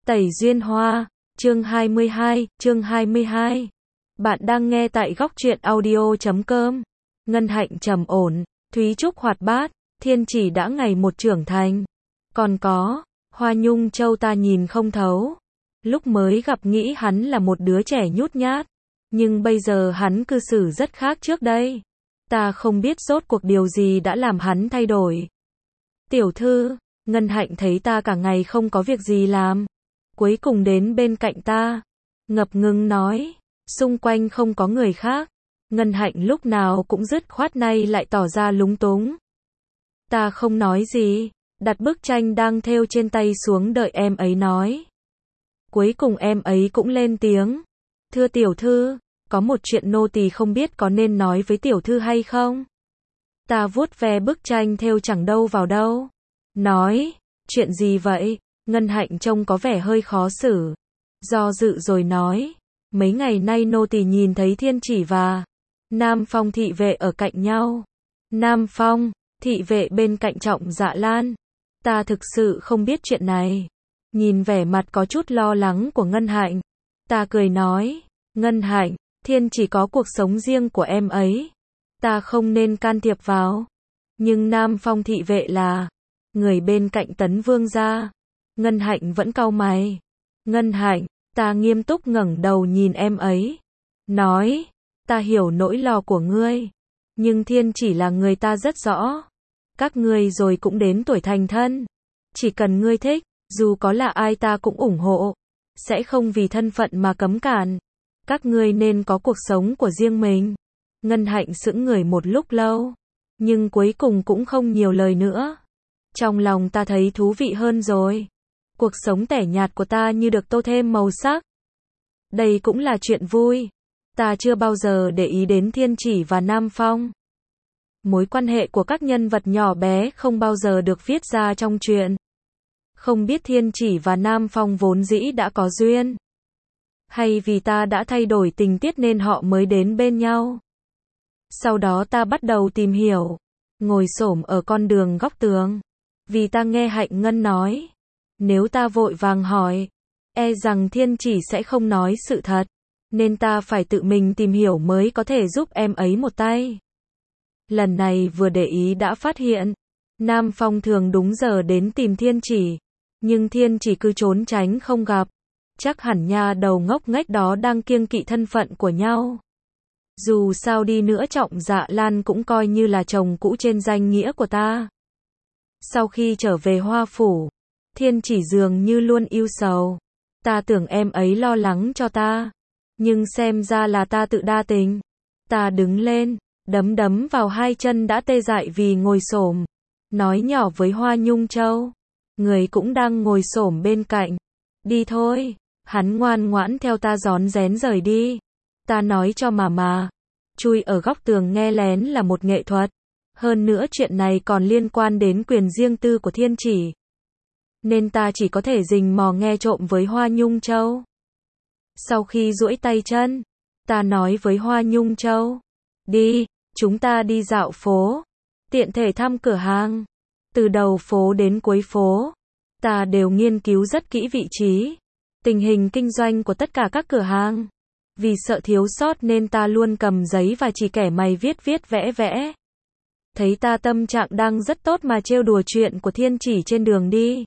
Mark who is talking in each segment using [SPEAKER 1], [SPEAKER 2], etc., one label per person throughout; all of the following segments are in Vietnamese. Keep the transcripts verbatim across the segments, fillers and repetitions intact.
[SPEAKER 1] Tẩy duyên hoa, chương hai mươi hai, chương hai mươi hai. Bạn đang nghe tại góc truyện audio chấm com. Ngân Hạnh trầm ổn, Thúy Trúc hoạt bát, Thiên Chỉ đã ngày một trưởng thành. Còn có, Hoa Nhung Châu ta nhìn không thấu. Lúc mới gặp nghĩ hắn là một đứa trẻ nhút nhát, nhưng bây giờ hắn cư xử rất khác trước đây. Ta không biết rốt cuộc điều gì đã làm hắn thay đổi. Tiểu thư, Ngân Hạnh thấy ta cả ngày không có việc gì làm, cuối cùng đến bên cạnh ta, ngập ngừng nói, xung quanh không có người khác. Ngân Hạnh lúc nào cũng dứt khoát nay lại tỏ ra lúng túng. Ta không nói gì, đặt bức tranh đang thêu trên tay xuống đợi em ấy nói. Cuối cùng em ấy cũng lên tiếng. Thưa tiểu thư, có một chuyện nô tỳ không biết có nên nói với tiểu thư hay không? Ta vuốt ve bức tranh thêu chẳng đâu vào đâu. Nói, chuyện gì vậy? Ngân Hạnh trông có vẻ hơi khó xử. Do dự rồi nói, mấy ngày nay nô tỳ nhìn thấy Thiên Chỉ và Nam Phong thị vệ ở cạnh nhau. Nam Phong, thị vệ bên cạnh Trọng Dạ Lan. Ta thực sự không biết chuyện này. Nhìn vẻ mặt có chút lo lắng của Ngân Hạnh, ta cười nói, Ngân Hạnh, Thiên Chỉ có cuộc sống riêng của em ấy, ta không nên can thiệp vào. Nhưng Nam Phong thị vệ là người bên cạnh Tấn Vương gia. Ngân Hạnh vẫn cau mày. Ngân Hạnh, ta nghiêm túc ngẩng đầu nhìn em ấy, nói, ta hiểu nỗi lo của ngươi, nhưng Thiên Chỉ là người ta rất rõ. Các ngươi rồi cũng đến tuổi thành thân, chỉ cần ngươi thích, dù có là ai ta cũng ủng hộ, sẽ không vì thân phận mà cấm cản. Các ngươi nên có cuộc sống của riêng mình. Ngân Hạnh sững người một lúc lâu, nhưng cuối cùng cũng không nhiều lời nữa. Trong lòng ta thấy thú vị hơn rồi. Cuộc sống tẻ nhạt của ta như được tô thêm màu sắc. Đây cũng là chuyện vui. Ta chưa bao giờ để ý đến Thiên Chỉ và Nam Phong. Mối quan hệ của các nhân vật nhỏ bé không bao giờ được viết ra trong truyện. Không biết Thiên Chỉ và Nam Phong vốn dĩ đã có duyên, hay vì ta đã thay đổi tình tiết nên họ mới đến bên nhau. Sau đó ta bắt đầu tìm hiểu, ngồi xổm ở con đường góc tường, vì ta nghe Hạnh Ngân nói, nếu ta vội vàng hỏi, e rằng Thiên Chỉ sẽ không nói sự thật, nên ta phải tự mình tìm hiểu mới có thể giúp em ấy một tay. Lần này vừa để ý đã phát hiện, Nam Phong thường đúng giờ đến tìm Thiên Chỉ, nhưng Thiên Chỉ cứ trốn tránh không gặp. Chắc hẳn nha đầu ngốc nghếch đó đang kiêng kỵ thân phận của nhau. Dù sao đi nữa Trọng Dạ Lan cũng coi như là chồng cũ trên danh nghĩa của ta. Sau khi trở về Hoa Phủ, Thiên Chỉ dường như luôn ưu sầu. Ta tưởng em ấy lo lắng cho ta, nhưng xem ra là ta tự đa tình. Ta đứng lên, đấm đấm vào hai chân đã tê dại vì ngồi xổm, nói nhỏ với Hoa Nhung Châu, người cũng đang ngồi xổm bên cạnh. Đi thôi. Hắn ngoan ngoãn theo ta rón rén rời đi. Ta nói cho mà mà, chui ở góc tường nghe lén là một nghệ thuật. Hơn nữa chuyện này còn liên quan đến quyền riêng tư của Thiên Chỉ, nên ta chỉ có thể rình mò nghe trộm với Hoa Nhung Châu. Sau khi duỗi tay chân, ta nói với Hoa Nhung Châu, đi, chúng ta đi dạo phố, tiện thể thăm cửa hàng. Từ đầu phố đến cuối phố, ta đều nghiên cứu rất kỹ vị trí, tình hình kinh doanh của tất cả các cửa hàng. Vì sợ thiếu sót nên ta luôn cầm giấy và chỉ kẻ mày viết viết vẽ vẽ. Thấy ta tâm trạng đang rất tốt mà trêu đùa chuyện của Thiên Chỉ trên đường đi,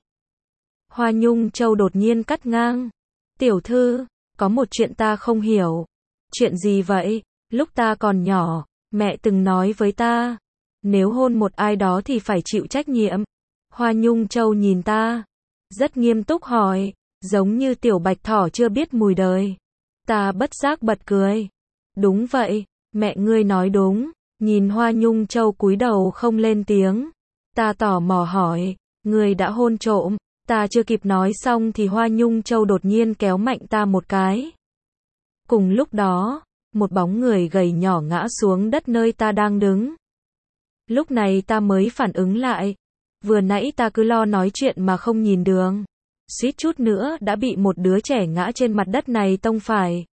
[SPEAKER 1] Hoa Nhung Châu đột nhiên cắt ngang. Tiểu thư, có một chuyện ta không hiểu. Chuyện gì vậy? Lúc ta còn nhỏ, mẹ từng nói với ta, nếu hôn một ai đó thì phải chịu trách nhiệm. Hoa Nhung Châu nhìn ta, rất nghiêm túc hỏi, giống như tiểu bạch thỏ chưa biết mùi đời. Ta bất giác bật cười. Đúng vậy, mẹ ngươi nói đúng. Nhìn Hoa Nhung Châu cúi đầu không lên tiếng, ta tò mò hỏi, ngươi đã hôn trộm? Ta chưa kịp nói xong thì Hoa Nhung Châu đột nhiên kéo mạnh ta một cái. Cùng lúc đó, một bóng người gầy nhỏ ngã xuống đất nơi ta đang đứng. Lúc này ta mới phản ứng lại, vừa nãy ta cứ lo nói chuyện mà không nhìn đường, suýt chút nữa đã bị một đứa trẻ ngã trên mặt đất này tông phải.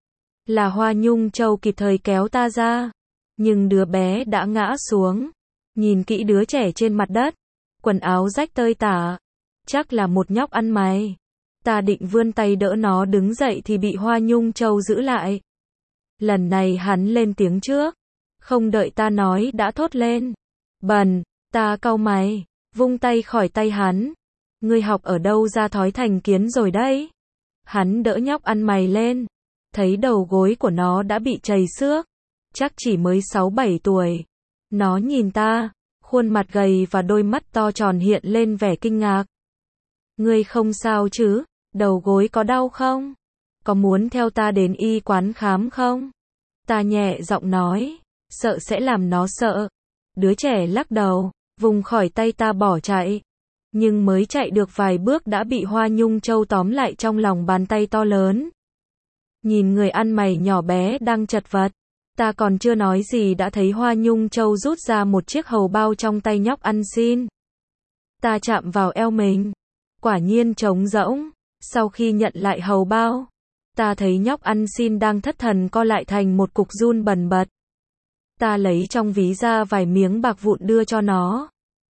[SPEAKER 1] Là Hoa Nhung Châu kịp thời kéo ta ra, nhưng đứa bé đã ngã xuống. Nhìn kỹ đứa trẻ trên mặt đất, quần áo rách tơi tả, chắc là một nhóc ăn mày. Ta định vươn tay đỡ nó đứng dậy thì bị Hoa Nhung Châu giữ lại. Lần này hắn lên tiếng trước, không đợi ta nói đã thốt lên. Bần, ta cau mày, vung tay khỏi tay hắn. Ngươi học ở đâu ra thói thành kiến rồi đấy. Hắn đỡ nhóc ăn mày lên, thấy đầu gối của nó đã bị trầy xước, chắc chỉ mới sáu bảy tuổi. Nó nhìn ta, khuôn mặt gầy và đôi mắt to tròn hiện lên vẻ kinh ngạc. Ngươi không sao chứ, đầu gối có đau không? Có muốn theo ta đến y quán khám không? Ta nhẹ giọng nói, sợ sẽ làm nó sợ. Đứa trẻ lắc đầu, vùng khỏi tay ta bỏ chạy. Nhưng mới chạy được vài bước đã bị Hoa Nhung Châu tóm lại trong lòng bàn tay to lớn. Nhìn người ăn mày nhỏ bé đang chật vật, ta còn chưa nói gì đã thấy Hoa Nhung Châu rút ra một chiếc hầu bao trong tay nhóc ăn xin. Ta chạm vào eo mình, quả nhiên trống rỗng. Sau khi nhận lại hầu bao, ta thấy nhóc ăn xin đang thất thần co lại thành một cục run bần bật. Ta lấy trong ví ra vài miếng bạc vụn đưa cho nó.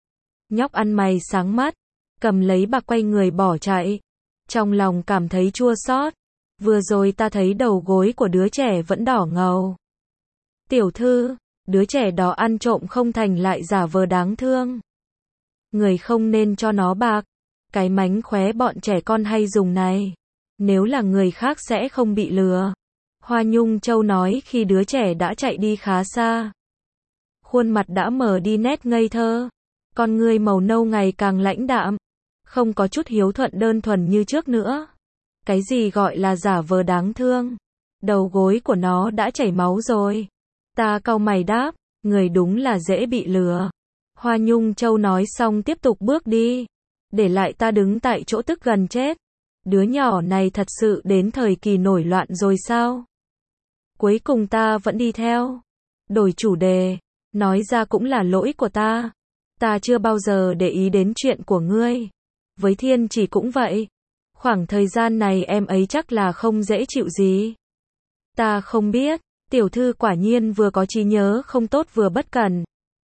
[SPEAKER 1] Nhóc ăn mày sáng mắt, cầm lấy bạc quay người bỏ chạy. Trong lòng cảm thấy chua xót. Vừa rồi ta thấy đầu gối của đứa trẻ vẫn đỏ ngầu. Tiểu thư, đứa trẻ đó ăn trộm không thành lại giả vờ đáng thương. Người không nên cho nó bạc. Cái mánh khóe bọn trẻ con hay dùng này. Nếu là người khác sẽ không bị lừa. Hoa Nhung Châu nói khi đứa trẻ đã chạy đi khá xa. Khuôn mặt đã mở đi nét ngây thơ. Con ngươi màu nâu ngày càng lãnh đạm. Không có chút hiếu thuận đơn thuần như trước nữa. Cái gì gọi là giả vờ đáng thương? Đầu gối của nó đã chảy máu rồi. Ta cau mày đáp, người đúng là dễ bị lừa. Hoa Nhung Châu nói xong tiếp tục bước đi. Để lại ta đứng tại chỗ tức gần chết. Đứa nhỏ này thật sự đến thời kỳ nổi loạn rồi sao? Cuối cùng ta vẫn đi theo. Đổi chủ đề. Nói ra cũng là lỗi của ta. Ta chưa bao giờ để ý đến chuyện của ngươi. Với Thiên Chỉ cũng vậy. Khoảng thời gian này em ấy chắc là không dễ chịu gì. Ta không biết. Tiểu thư quả nhiên vừa có trí nhớ không tốt vừa bất cẩn.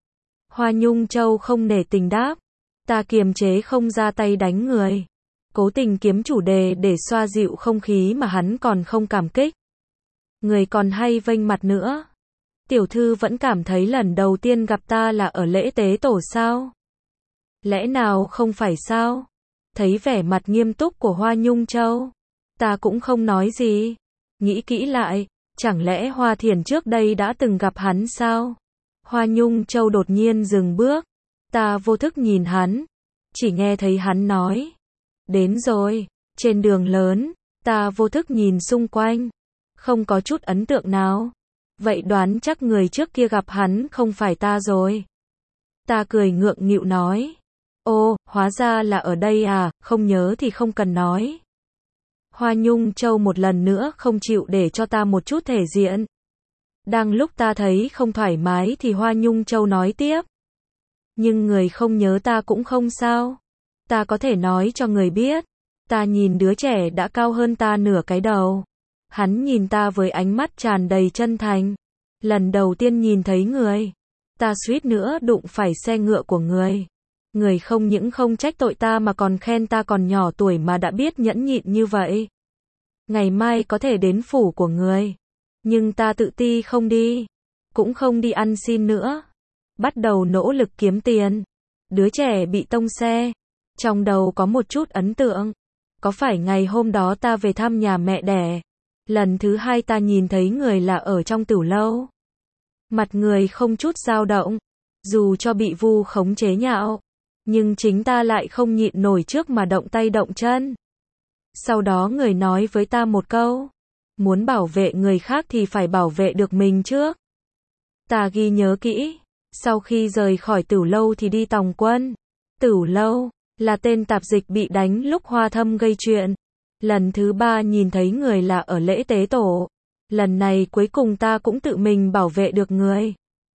[SPEAKER 1] Hoa Nhung Châu không nể tình đáp. Ta kiềm chế không ra tay đánh người. Cố tình kiếm chủ đề để xoa dịu không khí mà hắn còn không cảm kích. Người còn hay vênh mặt nữa. Tiểu thư vẫn cảm thấy lần đầu tiên gặp ta là ở lễ tế tổ sao? Lẽ nào không phải sao? Thấy vẻ mặt nghiêm túc của Hoa Nhung Châu, ta cũng không nói gì. Nghĩ kỹ lại, chẳng lẽ Hoa Thiền trước đây đã từng gặp hắn sao? Hoa Nhung Châu đột nhiên dừng bước. Ta vô thức nhìn hắn, chỉ nghe thấy hắn nói. Đến rồi, trên đường lớn, ta vô thức nhìn xung quanh. Không có chút ấn tượng nào. Vậy đoán chắc người trước kia gặp hắn không phải ta rồi. Ta cười ngượng nghịu nói. Ô, hóa ra là ở đây à, không nhớ thì không cần nói. Hoa Nhung Châu một lần nữa không chịu để cho ta một chút thể diện. Đang lúc ta thấy không thoải mái thì Hoa Nhung Châu nói tiếp. Nhưng người không nhớ ta cũng không sao. Ta có thể nói cho người biết. Ta nhìn đứa trẻ đã cao hơn ta nửa cái đầu. Hắn nhìn ta với ánh mắt tràn đầy chân thành. Lần đầu tiên nhìn thấy người, ta suýt nữa đụng phải xe ngựa của người. Người không những không trách tội ta mà còn khen ta còn nhỏ tuổi mà đã biết nhẫn nhịn như vậy. Ngày mai có thể đến phủ của người. Nhưng ta tự ti không đi. Cũng không đi ăn xin nữa. Bắt đầu nỗ lực kiếm tiền. Đứa trẻ bị tông xe. Trong đầu có một chút ấn tượng. Có phải ngày hôm đó ta về thăm nhà mẹ đẻ. Lần thứ hai ta nhìn thấy người là ở trong tửu lâu. Mặt người không chút dao động. Dù cho bị vu khống chế nhạo. Nhưng chính ta lại không nhịn nổi trước mà động tay động chân. Sau đó người nói với ta một câu. Muốn bảo vệ người khác thì phải bảo vệ được mình trước. Ta ghi nhớ kỹ. Sau khi rời khỏi tửu lâu thì đi tòng quân. Tửu lâu là tên tạp dịch bị đánh lúc Hoa Thâm gây chuyện. Lần thứ ba nhìn thấy người là ở lễ tế tổ. Lần này cuối cùng ta cũng tự mình bảo vệ được người.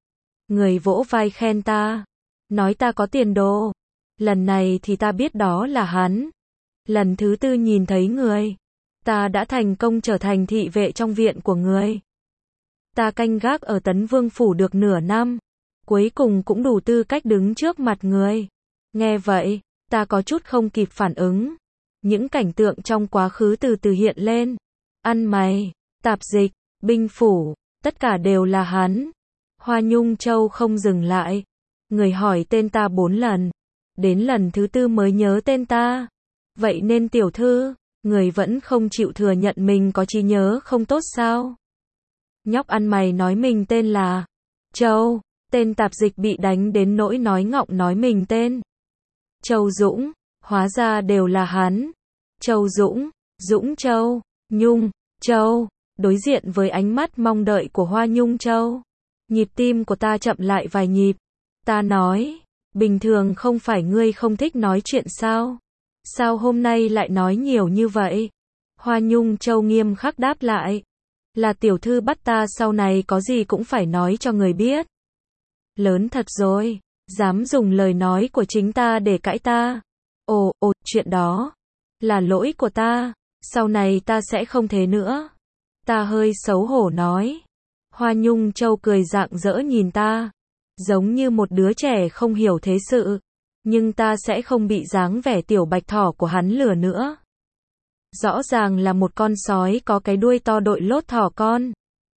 [SPEAKER 1] Người vỗ vai khen ta. Nói ta có tiền đồ. Lần này thì ta biết đó là hắn. Lần thứ tư nhìn thấy người. Ta đã thành công trở thành thị vệ trong viện của người. Ta canh gác ở Tấn Vương Phủ được nửa năm. Cuối cùng cũng đủ tư cách đứng trước mặt người. Nghe vậy, ta có chút không kịp phản ứng. Những cảnh tượng trong quá khứ từ từ hiện lên. Ăn mày, tạp dịch, binh phủ, tất cả đều là hắn. Hoa Nhung Châu không dừng lại. Người hỏi tên ta bốn lần. Đến lần thứ tư mới nhớ tên ta. Vậy nên tiểu thư, người vẫn không chịu thừa nhận mình có trí nhớ không tốt sao? Nhóc ăn mày nói mình tên là Châu. Tên tạp dịch bị đánh đến nỗi nói ngọng nói mình tên Châu Dũng. Hóa ra đều là hắn. Châu Dũng, Dũng Châu, Nhung Châu. Đối diện với ánh mắt mong đợi của Hoa Nhung Châu, nhịp tim của ta chậm lại vài nhịp. Ta nói, bình thường không phải ngươi không thích nói chuyện sao? Sao hôm nay lại nói nhiều như vậy? Hoa Nhung Châu nghiêm khắc đáp lại. Là tiểu thư bắt ta sau này có gì cũng phải nói cho người biết. Lớn thật rồi, dám dùng lời nói của chính ta để cãi ta. Ồ, ồ, chuyện đó là lỗi của ta, sau này ta sẽ không thế nữa. Ta hơi xấu hổ nói. Hoa Nhung Châu cười rạng rỡ nhìn ta, giống như một đứa trẻ không hiểu thế sự. Nhưng ta sẽ không bị dáng vẻ tiểu bạch thỏ của hắn lừa nữa. Rõ ràng là một con sói có cái đuôi to đội lốt thỏ con.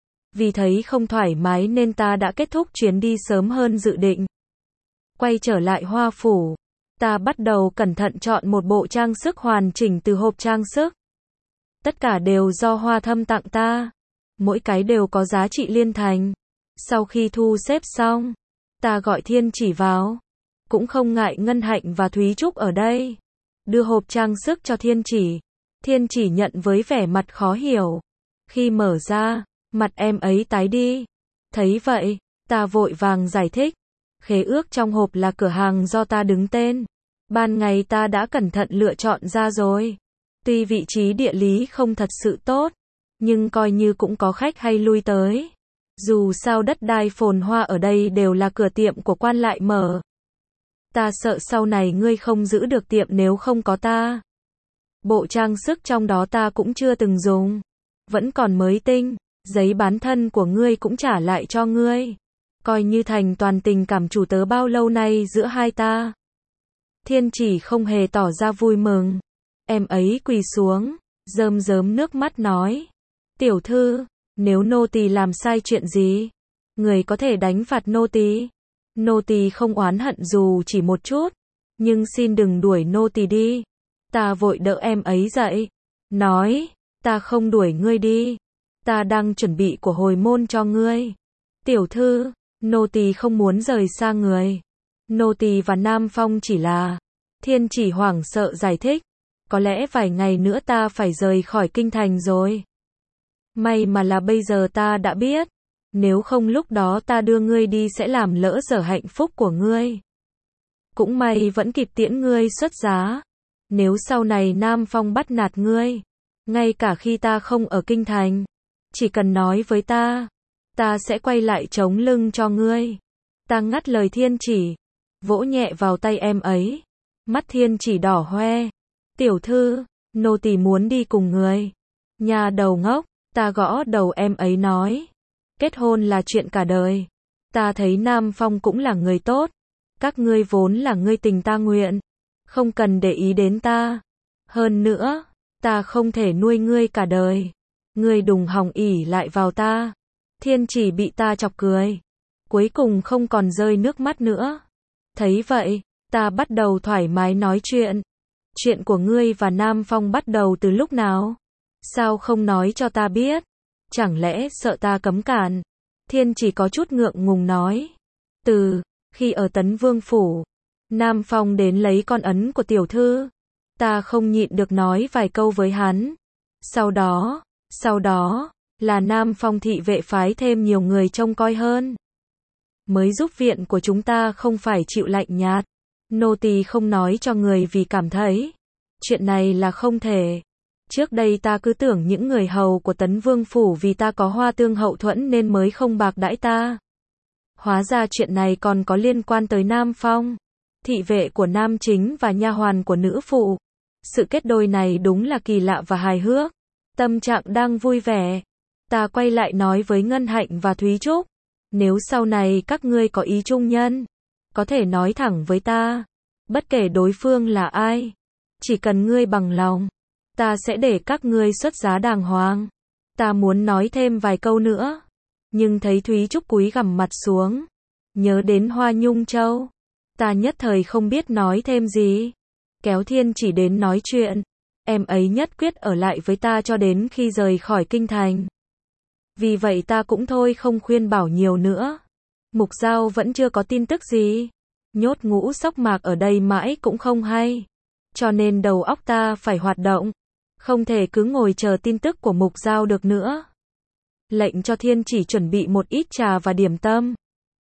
[SPEAKER 1] Vì thấy không thoải mái nên ta đã kết thúc chuyến đi sớm hơn dự định. Quay trở lại Hoa Phủ, ta bắt đầu cẩn thận chọn một bộ trang sức hoàn chỉnh từ hộp trang sức. Tất cả đều do Hoa Thâm tặng ta. Mỗi cái đều có giá trị liên thành. Sau khi thu xếp xong, ta gọi Thiên Chỉ vào. Cũng không ngại Ngân Hạnh và Thúy Trúc ở đây. Đưa hộp trang sức cho Thiên Chỉ. Thiên Chỉ nhận với vẻ mặt khó hiểu. Khi mở ra, mặt em ấy tái đi. Thấy vậy, ta vội vàng giải thích. Khế ước trong hộp là cửa hàng do ta đứng tên. Ban ngày ta đã cẩn thận lựa chọn ra rồi. Tuy vị trí địa lý không thật sự tốt, nhưng coi như cũng có khách hay lui tới. Dù sao đất đai phồn hoa ở đây đều là cửa tiệm của quan lại mở. Ta sợ sau này ngươi không giữ được tiệm nếu không có ta. Bộ trang sức trong đó ta cũng chưa từng dùng. Vẫn còn mới tinh. Giấy bán thân của ngươi cũng trả lại cho ngươi. Coi như thành toàn tình cảm chủ tớ bao lâu nay giữa hai ta. Thiên Chỉ không hề tỏ ra vui mừng. Em ấy quỳ xuống, rơm rớm nước mắt nói. Tiểu thư, nếu nô tỳ làm sai chuyện gì, người có thể đánh phạt nô tỳ. Nô tỳ không oán hận dù chỉ một chút, nhưng xin đừng đuổi nô tỳ đi. Ta vội đỡ em ấy dậy, nói, ta không đuổi ngươi đi. Ta đang chuẩn bị của hồi môn cho ngươi. Tiểu thư, nô tỳ không muốn rời xa người. Nô tỳ và Nam Phong chỉ là... Thiên Chỉ hoảng sợ giải thích. Có lẽ vài ngày nữa ta phải rời khỏi kinh thành rồi. May mà là bây giờ ta đã biết. Nếu không lúc đó ta đưa ngươi đi sẽ làm lỡ dở hạnh phúc của ngươi. Cũng may vẫn kịp tiễn ngươi xuất giá. Nếu sau này Nam Phong bắt nạt ngươi, ngay cả khi ta không ở kinh thành, chỉ cần nói với ta, ta sẽ quay lại chống lưng cho ngươi. Ta ngắt lời Thiên Chỉ, vỗ nhẹ vào tay em ấy. Mắt Thiên Chỉ đỏ hoe. Tiểu thư, nô tỳ muốn đi cùng người. Nhà đầu ngốc, ta gõ đầu em ấy nói. Kết hôn là chuyện cả đời. Ta thấy Nam Phong cũng là người tốt. Các ngươi vốn là ngươi tình ta nguyện. Không cần để ý đến ta. Hơn nữa, ta không thể nuôi ngươi cả đời. Ngươi đừng hòng ỷ lại vào ta. Thiên Chỉ bị ta chọc cười. Cuối cùng không còn rơi nước mắt nữa. Thấy vậy, ta bắt đầu thoải mái nói chuyện. Chuyện của ngươi và Nam Phong bắt đầu từ lúc nào? Sao không nói cho ta biết? Chẳng lẽ sợ ta cấm cản? Thiên Chỉ có chút ngượng ngùng nói. Từ khi ở Tấn Vương Phủ, Nam Phong đến lấy con ấn của tiểu thư. Ta không nhịn được nói vài câu với hắn. Sau đó, sau đó, là Nam Phong thị vệ phái thêm nhiều người trông coi hơn. Mới giúp viện của chúng ta không phải chịu lạnh nhạt. Nô tỳ không nói cho người vì cảm thấy chuyện này là không thể. Trước đây ta cứ tưởng những người hầu của Tấn Vương Phủ vì ta có Hoa Tương hậu thuẫn nên mới không bạc đãi ta. Hóa ra chuyện này còn có liên quan tới Nam Phong, thị vệ của Nam Chính và nha hoàn của nữ phụ. Sự kết đôi này đúng là kỳ lạ và hài hước. Tâm trạng đang vui vẻ, ta quay lại nói với Ngân Hạnh và Thúy Trúc. Nếu sau này các ngươi có ý chung nhân, có thể nói thẳng với ta, bất kể đối phương là ai. Chỉ cần ngươi bằng lòng, ta sẽ để các ngươi xuất giá đàng hoàng. Ta muốn nói thêm vài câu nữa, nhưng thấy Thúy Trúc cúi gằm mặt xuống, nhớ đến Hoa Nhung Châu, ta nhất thời không biết nói thêm gì. Kéo Thiên Chỉ đến nói chuyện, em ấy nhất quyết ở lại với ta cho đến khi rời khỏi kinh thành. Vì vậy ta cũng thôi không khuyên bảo nhiều nữa. Mục Giao vẫn chưa có tin tức gì. Nhốt Ngũ Sóc Mạc ở đây mãi cũng không hay. Cho nên đầu óc ta phải hoạt động. Không thể cứ ngồi chờ tin tức của Mục Giao được nữa. Lệnh cho Thiên Chỉ chuẩn bị một ít trà và điểm tâm.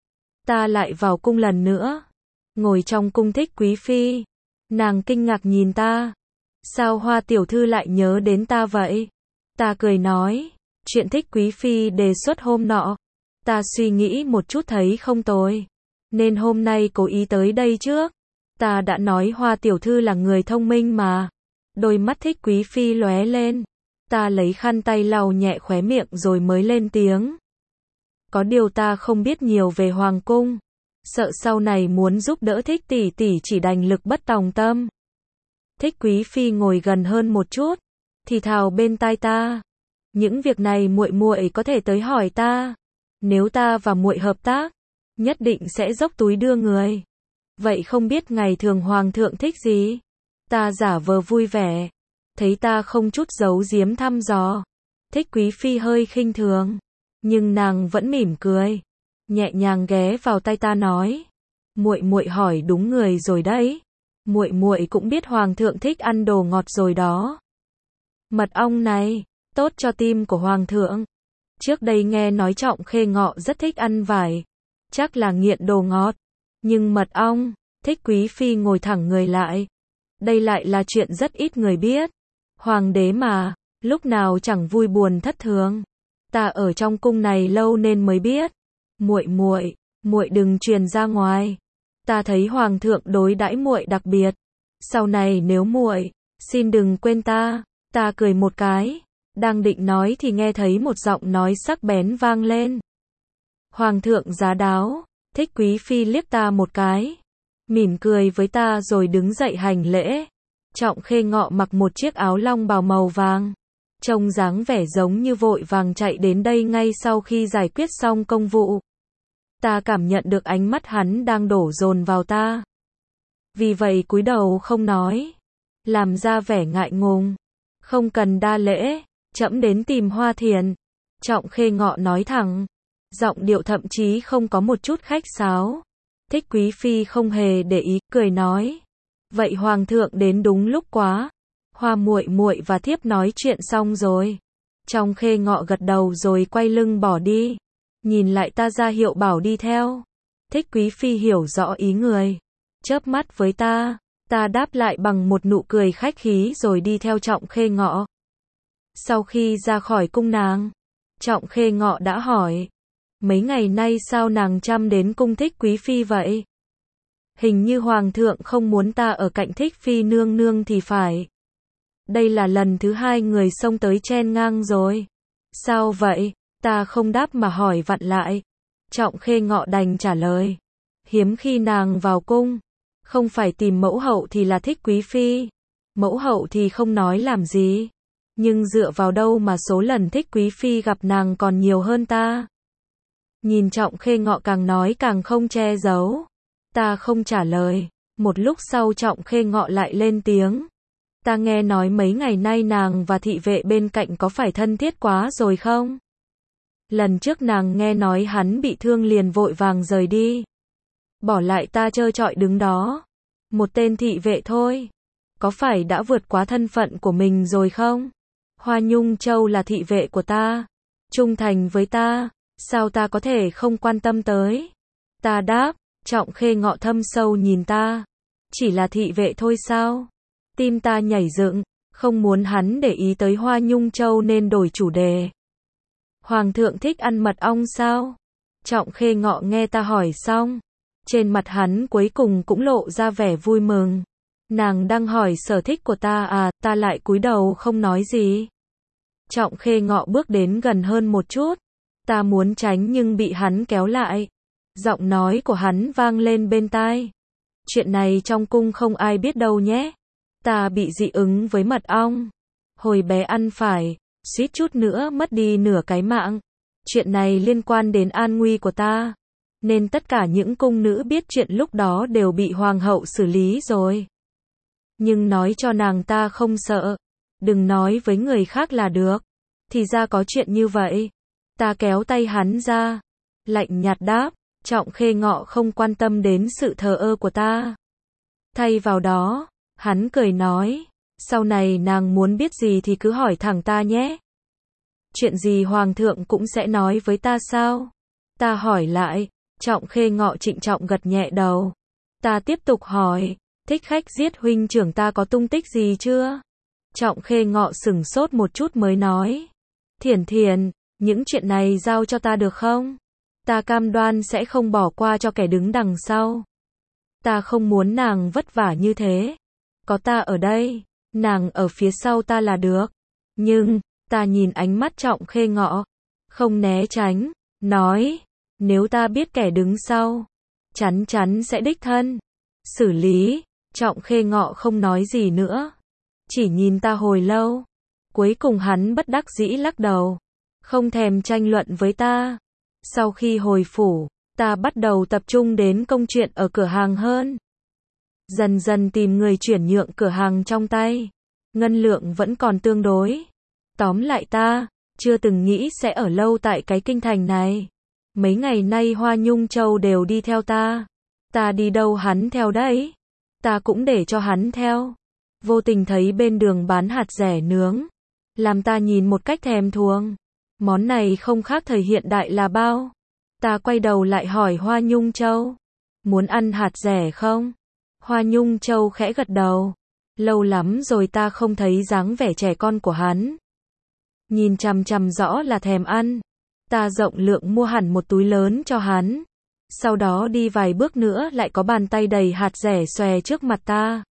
[SPEAKER 1] Ta lại vào cung lần nữa. Ngồi trong cung Thích Quý Phi. Nàng kinh ngạc nhìn ta. Sao Hoa tiểu thư lại nhớ đến ta vậy? Ta cười nói. Chuyện Thích Quý Phi đề xuất hôm nọ. Ta suy nghĩ một chút thấy không tồi. Nên hôm nay cố ý tới đây trước. Ta đã nói Hoa tiểu thư là người thông minh mà. Đôi mắt Thích Quý Phi lóe lên. Ta lấy khăn tay lau nhẹ khóe miệng rồi mới lên tiếng. Có điều ta không biết nhiều về Hoàng cung. Sợ sau này muốn giúp đỡ Thích tỷ tỷ chỉ đành lực bất tòng tâm. Thích Quý Phi ngồi gần hơn một chút, thì thào bên tai ta. Những việc này muội muội có thể tới hỏi ta. Nếu ta và muội hợp tác, nhất định sẽ dốc túi đưa người. Vậy không biết ngày thường Hoàng thượng thích gì? Ta giả vờ vui vẻ. Thấy ta không chút giấu giếm thăm dò. Thích Quý Phi hơi khinh thường. Nhưng nàng vẫn mỉm cười. Nhẹ nhàng ghé vào tay ta nói. Muội muội hỏi đúng người rồi đấy. Muội muội cũng biết Hoàng thượng thích ăn đồ ngọt rồi đó. Mật ong này, tốt cho tim của Hoàng thượng. Trước đây nghe nói Trọng Khê Ngọ rất thích ăn vải. Chắc là nghiện đồ ngọt. Nhưng mật ong, Thích Quý Phi ngồi thẳng người lại. Đây lại là chuyện rất ít người biết. Hoàng đế mà, lúc nào chẳng vui buồn thất thường. Ta ở trong cung này lâu nên mới biết. Muội muội, muội đừng truyền ra ngoài. Ta thấy Hoàng thượng đối đãi muội đặc biệt. Sau này nếu muội, xin đừng quên ta. Ta cười một cái. Đang định nói thì nghe thấy một giọng nói sắc bén vang lên. Hoàng thượng giá đáo. Thích Quý Phi liếc ta một cái. Mỉm cười với ta rồi đứng dậy hành lễ. Trọng Khê Ngọ mặc một chiếc áo long bào màu vàng. Trông dáng vẻ giống như vội vàng chạy đến đây ngay sau khi giải quyết xong công vụ. Ta cảm nhận được ánh mắt hắn đang đổ dồn vào ta. Vì vậy cúi đầu không nói. Làm ra vẻ ngại ngùng. Không cần đa lễ, trẫm đến tìm Hoa Thiền. Trọng Khê Ngọ nói thẳng. Giọng điệu thậm chí không có một chút khách sáo. Thích Quý Phi không hề để ý, cười nói. Vậy Hoàng thượng đến đúng lúc quá. Hoa muội muội và thiếp nói chuyện xong rồi. Trọng Khê Ngọ gật đầu rồi quay lưng bỏ đi. Nhìn lại ta ra hiệu bảo đi theo. Thích Quý Phi hiểu rõ ý người. Chớp mắt với ta. Ta đáp lại bằng một nụ cười khách khí rồi đi theo Trọng Khê Ngọ. Sau khi ra khỏi cung nàng, Trọng Khê Ngọ đã hỏi. Mấy ngày nay sao nàng chăm đến cung Thích Quý Phi vậy? Hình như Hoàng thượng không muốn ta ở cạnh Thích Phi nương nương thì phải. Đây là lần thứ hai người xông tới chen ngang rồi. Sao vậy? Ta không đáp mà hỏi vặn lại. Trọng Khê Ngọ đành trả lời. Hiếm khi nàng vào cung. Không phải tìm mẫu hậu thì là Thích Quý Phi. Mẫu hậu thì không nói làm gì. Nhưng dựa vào đâu mà số lần Thích Quý Phi gặp nàng còn nhiều hơn ta. Nhìn Trọng Khê Ngọ càng nói càng không che giấu. Ta không trả lời. Một lúc sau Trọng Khê Ngọ lại lên tiếng. Ta nghe nói mấy ngày nay nàng và thị vệ bên cạnh có phải thân thiết quá rồi không? Lần trước nàng nghe nói hắn bị thương liền vội vàng rời đi. Bỏ lại ta trơ trọi đứng đó. Một tên thị vệ thôi. Có phải đã vượt quá thân phận của mình rồi không? Hoa Nhung Châu là thị vệ của ta. Trung thành với ta. Sao ta có thể không quan tâm tới? Ta đáp. Trọng Khê Ngọ thâm sâu nhìn ta. Chỉ là thị vệ thôi sao? Tim ta nhảy dựng. Không muốn hắn để ý tới Hoa Nhung Châu nên đổi chủ đề. Hoàng thượng thích ăn mật ong sao? Trọng Khê Ngọ nghe ta hỏi xong. Trên mặt hắn cuối cùng cũng lộ ra vẻ vui mừng. Nàng đang hỏi sở thích của ta à, ta lại cúi đầu không nói gì. Trọng Khê Ngọ bước đến gần hơn một chút. Ta muốn tránh nhưng bị hắn kéo lại. Giọng nói của hắn vang lên bên tai. Chuyện này trong cung không ai biết đâu nhé. Ta bị dị ứng với mật ong. Hồi bé ăn phải, suýt chút nữa mất đi nửa cái mạng. Chuyện này liên quan đến an nguy của ta. Nên tất cả những cung nữ biết chuyện lúc đó đều bị hoàng hậu xử lý rồi. Nhưng nói cho nàng ta không sợ. Đừng nói với người khác là được. Thì ra có chuyện như vậy. Ta kéo tay hắn ra. Lạnh nhạt đáp. Trọng Khê Ngọ không quan tâm đến sự thờ ơ của ta. Thay vào đó, hắn cười nói. Sau này nàng muốn biết gì thì cứ hỏi thẳng ta nhé. Chuyện gì hoàng thượng cũng sẽ nói với ta sao? Ta hỏi lại. Trọng Khê Ngọ trịnh trọng gật nhẹ đầu. Ta tiếp tục hỏi. Thích khách giết huynh trưởng ta có tung tích gì chưa? Trọng Khê Ngọ sửng sốt một chút mới nói. Thiển Thiển, những chuyện này giao cho ta được không? Ta cam đoan sẽ không bỏ qua cho kẻ đứng đằng sau. Ta không muốn nàng vất vả như thế. Có ta ở đây, nàng ở phía sau ta là được. Nhưng, ta nhìn ánh mắt Trọng Khê Ngọ, không né tránh, nói, nếu ta biết kẻ đứng sau, chắn chắn sẽ đích thân xử lý. Trọng Khê Ngọ không nói gì nữa, chỉ nhìn ta hồi lâu. Cuối cùng hắn bất đắc dĩ lắc đầu, không thèm tranh luận với ta. Sau khi hồi phủ, ta bắt đầu tập trung đến công chuyện ở cửa hàng hơn. Dần dần tìm người chuyển nhượng cửa hàng trong tay. Ngân lượng vẫn còn tương đối. Tóm lại ta, chưa từng nghĩ sẽ ở lâu tại cái kinh thành này. Mấy ngày nay Hoa Nhung Châu đều đi theo ta. Ta đi đâu hắn theo đấy. Ta cũng để cho hắn theo. Vô tình thấy bên đường bán hạt rẻ nướng. Làm ta nhìn một cách thèm thuồng. Món này không khác thời hiện đại là bao. Ta quay đầu lại hỏi Hoa Nhung Châu. Muốn ăn hạt rẻ không? Hoa Nhung Châu khẽ gật đầu. Lâu lắm rồi ta không thấy dáng vẻ trẻ con của hắn. Nhìn chằm chằm rõ là thèm ăn. Ta rộng lượng mua hẳn một túi lớn cho hắn. Sau đó đi vài bước nữa lại có bàn tay đầy hạt rẻ xòe trước mặt ta.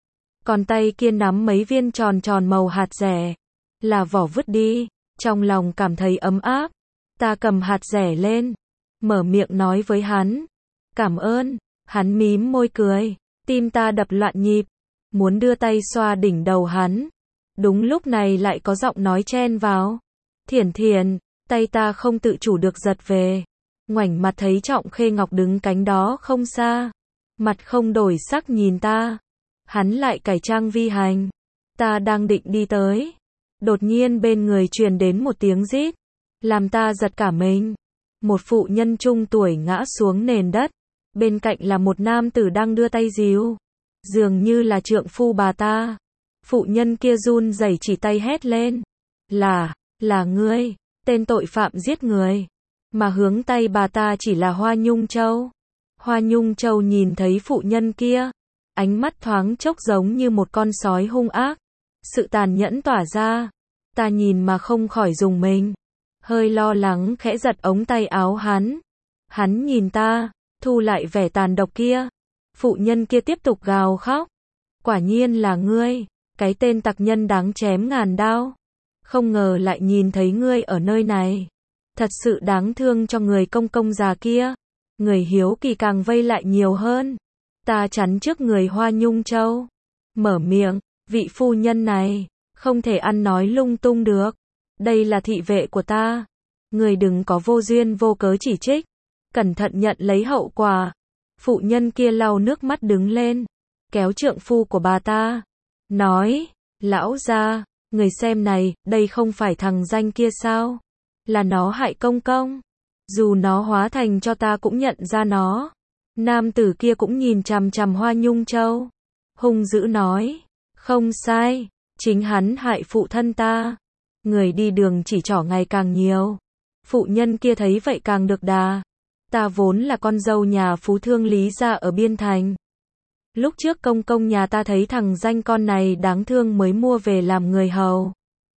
[SPEAKER 1] Còn tay kia nắm mấy viên tròn tròn màu hạt rẻ. Là vỏ vứt đi. Trong lòng cảm thấy ấm áp. Ta cầm hạt rẻ lên. Mở miệng nói với hắn. Cảm ơn. Hắn mím môi cười. Tim ta đập loạn nhịp. Muốn đưa tay xoa đỉnh đầu hắn. Đúng lúc này lại có giọng nói chen vào. Thiển Thiển. Tay ta không tự chủ được giật về. Ngoảnh mặt thấy Trọng Khê Ngọc đứng cánh đó không xa. Mặt không đổi sắc nhìn ta. Hắn lại cải trang vi hành. Ta đang định đi tới. Đột nhiên bên người truyền đến một tiếng rít. Làm ta giật cả mình. Một phụ nhân trung tuổi ngã xuống nền đất. Bên cạnh là một nam tử đang đưa tay díu. Dường như là trượng phu bà ta. Phụ nhân kia run rẩy chỉ tay hét lên. Là, là ngươi, tên tội phạm giết người. Mà hướng tay bà ta chỉ là Hoa Nhung Châu. Hoa Nhung Châu nhìn thấy phụ nhân kia. Ánh mắt thoáng chốc giống như một con sói hung ác. Sự tàn nhẫn tỏa ra. Ta nhìn mà không khỏi rùng mình. Hơi lo lắng khẽ giật ống tay áo hắn. Hắn nhìn ta, thu lại vẻ tàn độc kia. Phụ nhân kia tiếp tục gào khóc. Quả nhiên là ngươi, cái tên tặc nhân đáng chém ngàn đao. Không ngờ lại nhìn thấy ngươi ở nơi này. Thật sự đáng thương cho người công công già kia. Người hiếu kỳ càng vây lại nhiều hơn. Ta chắn trước người Hoa Nhung Châu. Mở miệng, vị phu nhân này, không thể ăn nói lung tung được. Đây là thị vệ của ta. Người đừng có vô duyên vô cớ chỉ trích. Cẩn thận nhận lấy hậu quả. Phụ nhân kia lau nước mắt đứng lên. Kéo trượng phu của bà ta. Nói, lão gia, người xem này, đây không phải thằng danh kia sao? Là nó hại công công. Dù nó hóa thành cho ta cũng nhận ra nó. Nam tử kia cũng nhìn chằm chằm Hoa Nhung Châu. Hung dữ nói, không sai, chính hắn hại phụ thân ta. Người đi đường chỉ trỏ ngày càng nhiều. Phụ nhân kia thấy vậy càng được đà. Ta vốn là con dâu nhà phú thương Lý gia ở Biên Thành. Lúc trước công công nhà ta thấy thằng danh con này đáng thương mới mua về làm người hầu.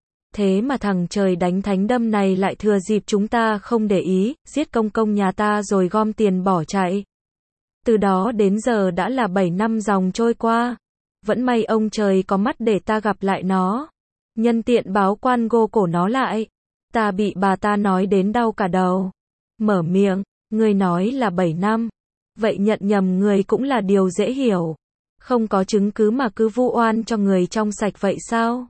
[SPEAKER 1] Thế mà thằng trời đánh thánh đâm này lại thừa dịp chúng ta không để ý, giết công công nhà ta rồi gom tiền bỏ chạy. Từ đó đến giờ đã là bảy năm dòng trôi qua. Vẫn may ông trời có mắt để ta gặp lại nó. Nhân tiện báo quan gô cổ nó lại. Ta bị bà ta nói đến đau cả đầu. Mở miệng, ngươi nói là bảy năm. Vậy nhận nhầm người cũng là điều dễ hiểu. Không có chứng cứ mà cứ vu oan cho người trong sạch vậy sao?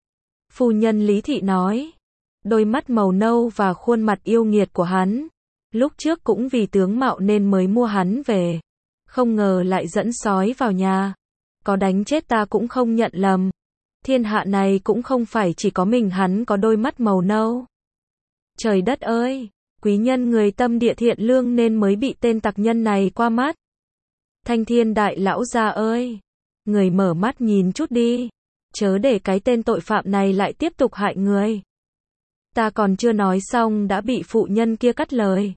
[SPEAKER 1] Phu nhân Lý Thị nói. Đôi mắt màu nâu và khuôn mặt yêu nghiệt của hắn. Lúc trước cũng vì tướng mạo nên mới mua hắn về. Không ngờ lại dẫn sói vào nhà. Có đánh chết ta cũng không nhận lầm. Thiên hạ này cũng không phải chỉ có mình hắn có đôi mắt màu nâu. Trời đất ơi! Quý nhân người tâm địa thiện lương nên mới bị tên tặc nhân này qua mắt. Thanh Thiên đại lão gia ơi! Người mở mắt nhìn chút đi. Chớ để cái tên tội phạm này lại tiếp tục hại người. Ta còn chưa nói xong đã bị phụ nhân kia cắt lời.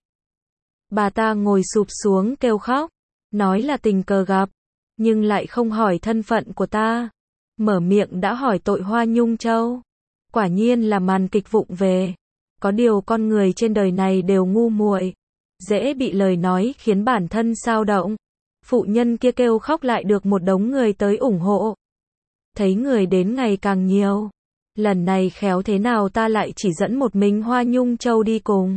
[SPEAKER 1] Bà ta ngồi sụp xuống kêu khóc. Nói là tình cờ gặp. Nhưng lại không hỏi thân phận của ta. Mở miệng đã hỏi tội Hoa Nhung Châu. Quả nhiên là màn kịch vụng về. Có điều con người trên đời này đều ngu muội, dễ bị lời nói khiến bản thân xao động. Phụ nhân kia kêu khóc lại được một đống người tới ủng hộ. Thấy người đến ngày càng nhiều. Lần này khéo thế nào ta lại chỉ dẫn một mình Hoa Nhung Châu đi cùng.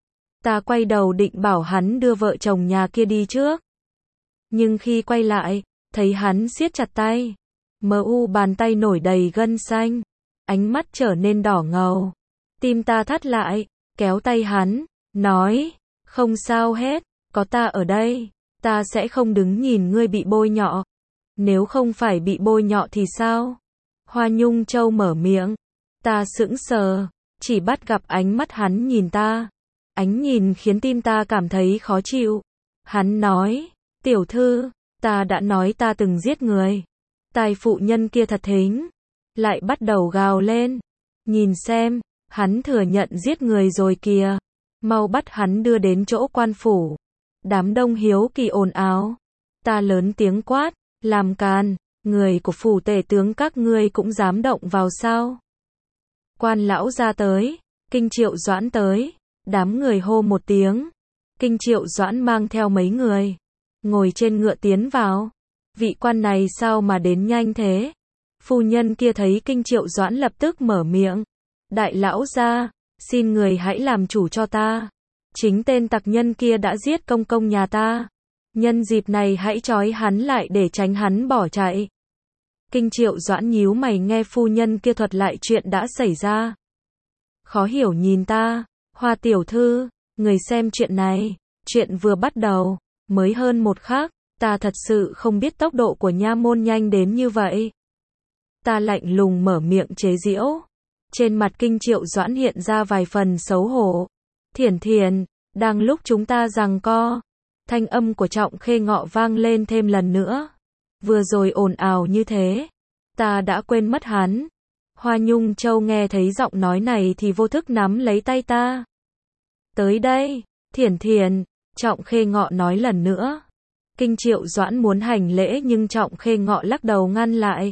[SPEAKER 1] Ta quay đầu định bảo hắn đưa vợ chồng nhà kia đi trước. Nhưng khi quay lại, thấy hắn siết chặt tay. Mờ u bàn tay nổi đầy gân xanh. Ánh mắt trở nên đỏ ngầu. Tim ta thắt lại, kéo tay hắn, nói, không sao hết, có ta ở đây, ta sẽ không đứng nhìn ngươi bị bôi nhọ. Nếu không phải bị bôi nhọ thì sao? Hoa Nhung Châu mở miệng, ta sững sờ, chỉ bắt gặp ánh mắt hắn nhìn ta. Ánh nhìn khiến tim ta cảm thấy khó chịu. Hắn nói, tiểu thư, ta đã nói ta từng giết người. Tai phụ nhân kia thật thính, lại bắt đầu gào lên, nhìn xem. Hắn thừa nhận giết người rồi kìa. Mau bắt hắn đưa đến chỗ quan phủ. Đám đông hiếu kỳ ồn ào. Ta lớn tiếng quát, làm càn, người của phủ tể tướng các ngươi cũng dám động vào sao? Quan lão ra tới, Kinh Triệu Doãn tới, đám người hô một tiếng. Kinh Triệu Doãn mang theo mấy người, ngồi trên ngựa tiến vào. Vị quan này sao mà đến nhanh thế? Phu nhân kia thấy Kinh Triệu Doãn lập tức mở miệng. Đại lão gia, xin người hãy làm chủ cho ta. Chính tên tặc nhân kia đã giết công công nhà ta. Nhân dịp này hãy trói hắn lại để tránh hắn bỏ chạy. Kinh Triệu Doãn nhíu mày nghe phu nhân kia thuật lại chuyện đã xảy ra. Khó hiểu nhìn ta, Hoa tiểu thư, người xem chuyện này, chuyện vừa bắt đầu, mới hơn một khắc, ta thật sự không biết tốc độ của nha môn nhanh đến như vậy. Ta lạnh lùng mở miệng chế giễu. Trên mặt Kinh Triệu Doãn hiện ra vài phần xấu hổ. Thiển Thiền, đang lúc chúng ta giằng co, thanh âm của Trọng Khê Ngọ vang lên thêm lần nữa. Vừa rồi ồn ào như thế, ta đã quên mất hắn. Hoa Nhung Châu nghe thấy giọng nói này thì vô thức nắm lấy tay ta. Tới đây, Thiển Thiền, Trọng Khê Ngọ nói lần nữa. Kinh Triệu Doãn muốn hành lễ nhưng Trọng Khê Ngọ lắc đầu ngăn lại.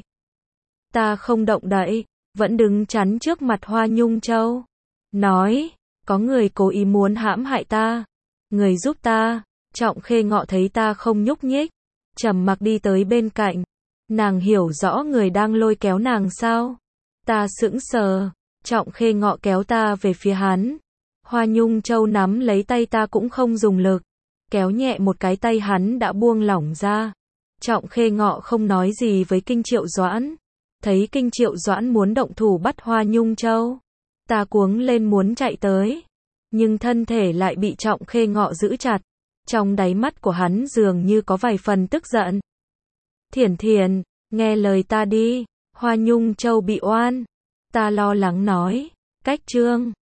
[SPEAKER 1] Ta không động đậy. Vẫn đứng chắn trước mặt Hoa Nhung Châu. Nói, có người cố ý muốn hãm hại ta. Người giúp ta. Trọng Khê Ngọ thấy ta không nhúc nhích, trầm mặc đi tới bên cạnh. Nàng hiểu rõ người đang lôi kéo nàng sao? Ta sững sờ. Trọng Khê Ngọ kéo ta về phía hắn. Hoa Nhung Châu nắm lấy tay ta cũng không dùng lực. Kéo nhẹ một cái tay hắn đã buông lỏng ra. Trọng Khê Ngọ không nói gì với Kinh Triệu Doãn. Thấy Kinh Triệu Doãn muốn động thủ bắt Hoa Nhung Châu. Ta cuống lên muốn chạy tới. Nhưng thân thể lại bị Trọng Khê Ngọ giữ chặt. Trong đáy mắt của hắn dường như có vài phần tức giận. Thiển Thiền, nghe lời ta đi. Hoa Nhung Châu bị oan. Ta lo lắng nói. Cách chương.